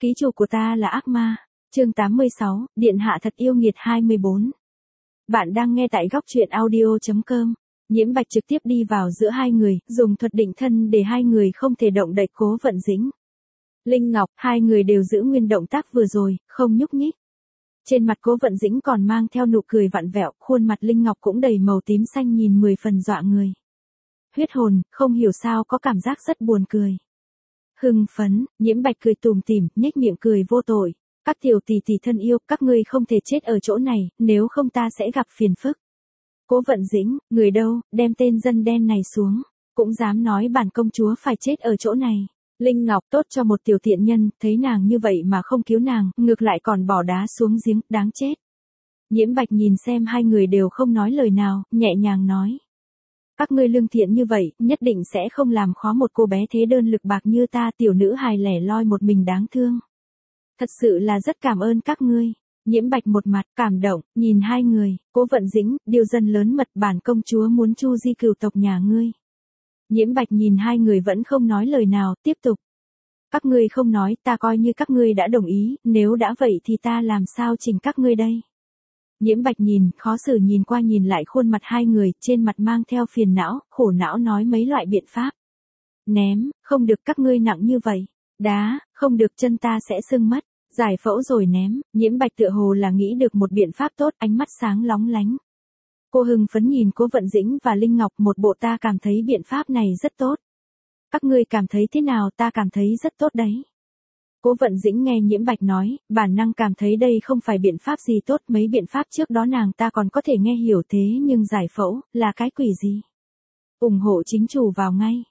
Ký chủ của ta là ác ma. Chương 86, Điện hạ thật yêu nghiệt 24. Bạn đang nghe tại góc truyện audio.com. Nhiễm Bạch trực tiếp đi vào giữa hai người, dùng thuật định thân để hai người không thể động đậy Cố Vận Dĩnh. Linh Ngọc, hai người đều giữ nguyên động tác vừa rồi, không nhúc nhích. Trên mặt Cố Vận Dĩnh còn mang theo nụ cười vặn vẹo, khuôn mặt Linh Ngọc cũng đầy màu tím xanh nhìn 10 phần dọa người. Huyết hồn, không hiểu sao có cảm giác rất buồn cười. Hưng phấn, Nhiễm Bạch cười tủm tỉm, nhếch miệng cười vô tội. Các tiểu tỷ tỷ thân yêu, các ngươi không thể chết ở chỗ này, nếu không ta sẽ gặp phiền phức. Cố Vận Dĩnh, người đâu, đem tên dân đen này xuống. Cũng dám nói bản công chúa phải chết ở chỗ này. Linh Ngọc tốt cho một tiểu tiện nhân, thấy nàng như vậy mà không cứu nàng, ngược lại còn bỏ đá xuống giếng, đáng chết. Nhiễm Bạch nhìn xem hai người đều không nói lời nào, nhẹ nhàng nói. Các ngươi lương thiện như vậy, nhất định sẽ không làm khó một cô bé thế đơn lực bạc như ta, tiểu nữ hài lẻ loi một mình đáng thương. Thật sự là rất cảm ơn các ngươi. Nhiễm Bạch một mặt cảm động, nhìn hai người, Cố Vận Dĩnh, điều dân lớn mật, bản công chúa muốn chu di cửu tộc nhà ngươi. Nhiễm Bạch nhìn hai người vẫn không nói lời nào, tiếp tục. Các ngươi không nói, ta coi như các ngươi đã đồng ý, nếu đã vậy thì ta làm sao chỉnh các ngươi đây. Nhiễm Bạch nhìn, khó xử nhìn qua nhìn lại khuôn mặt hai người, trên mặt mang theo phiền não, khổ não nói mấy loại biện pháp. Ném, không được các ngươi nặng như vậy. Đá, không được chân ta sẽ sưng mất. Giải phẫu rồi ném, Nhiễm Bạch tựa hồ là nghĩ được một biện pháp tốt, ánh mắt sáng lóng lánh. Cô hưng phấn nhìn Cố Vận Dĩnh và Linh Ngọc, một bộ ta cảm thấy biện pháp này rất tốt. Các ngươi cảm thấy thế nào? Ta cảm thấy rất tốt đấy. Cố Vận Dĩnh nghe Nhiễm Bạch nói, bản năng cảm thấy đây không phải biện pháp gì tốt, mấy biện pháp trước đó nàng ta còn có thể nghe hiểu thế nhưng giải phẫu, là cái quỷ gì? Ủng hộ chính chủ vào ngay.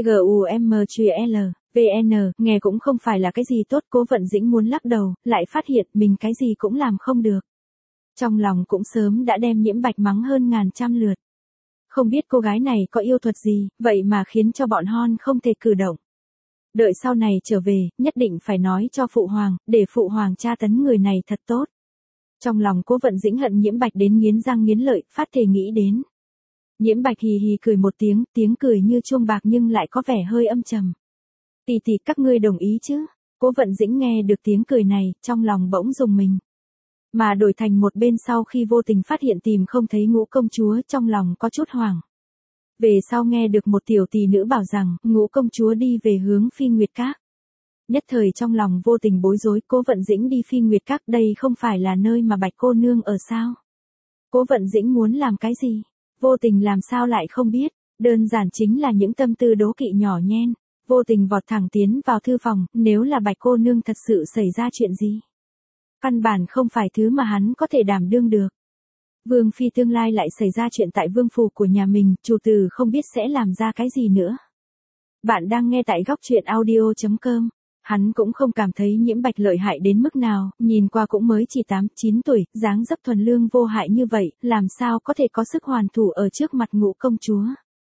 TGUMCL, VN, nghe cũng không phải là cái gì tốt, Cố Vận Dĩnh muốn lắc đầu, lại phát hiện mình cái gì cũng làm không được. Trong lòng cũng sớm đã đem Nhiễm Bạch mắng hơn ngàn trăm lượt. Không biết cô gái này có yêu thuật gì, vậy mà khiến cho bọn hon không thể cử động. Đợi sau này trở về, nhất định phải nói cho Phụ Hoàng, để Phụ Hoàng tra tấn người này thật tốt. Trong lòng Cố Vận Dĩnh hận Nhiễm Bạch đến nghiến răng nghiến lợi, phát thề nghĩ đến. Nhiễm Bạch hì hì cười một tiếng, tiếng cười như chuông bạc nhưng lại có vẻ hơi âm trầm. Tỷ tỷ các ngươi đồng ý chứ? Cố Vận Dĩnh nghe được tiếng cười này, trong lòng bỗng rùng mình. Mà đổi thành một bên sau khi vô tình phát hiện tìm không thấy Ngũ công chúa, trong lòng có chút hoảng. Về sau nghe được một tiểu tỷ nữ bảo rằng, Ngũ công chúa đi về hướng Phi Nguyệt Các. Nhất thời trong lòng vô tình bối rối, Cố Vận Dĩnh đi Phi Nguyệt Các, đây không phải là nơi mà Bạch cô nương ở sao? Cố Vận Dĩnh muốn làm cái gì? Vô tình làm sao lại không biết, đơn giản chính là những tâm tư đố kỵ nhỏ nhen. Vô tình vọt thẳng tiến vào thư phòng, nếu là Bạch cô nương thật sự xảy ra chuyện gì? Căn bản không phải thứ mà hắn có thể đảm đương được. Vương phi tương lai lại xảy ra chuyện tại vương phủ của nhà mình, chủ tử không biết sẽ làm ra cái gì nữa. Bạn đang nghe tại góc truyện audio.com. Hắn cũng không cảm thấy Nhiễm Bạch lợi hại đến mức nào, nhìn qua cũng mới chỉ 8-9 tuổi, dáng dấp thuần lương vô hại như vậy, làm sao có thể có sức hoàn thủ ở trước mặt Ngũ công chúa.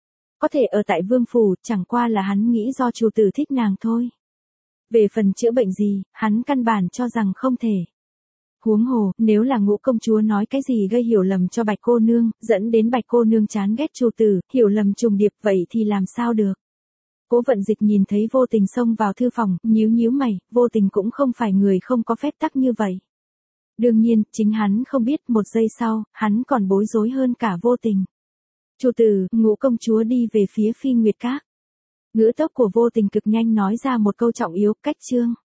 Có thể ở tại vương phủ, chẳng qua là hắn nghĩ do chủ tử thích nàng thôi. Về phần chữa bệnh gì, hắn căn bản cho rằng không thể. Huống hồ, nếu là Ngũ công chúa nói cái gì gây hiểu lầm cho Bạch cô nương, dẫn đến Bạch cô nương chán ghét chủ tử, hiểu lầm trùng điệp, vậy thì làm sao được? Cố Vận Dịch nhìn thấy vô tình xông vào thư phòng, nhíu nhíu mày, vô tình cũng không phải người không có phép tắc như vậy. Đương nhiên, chính hắn không biết, một giây sau, hắn còn bối rối hơn cả vô tình. Chủ tử, Ngũ công chúa đi về phía Phi Nguyệt Các. Ngữ tốc của vô tình cực nhanh nói ra một câu trọng yếu, cách chương.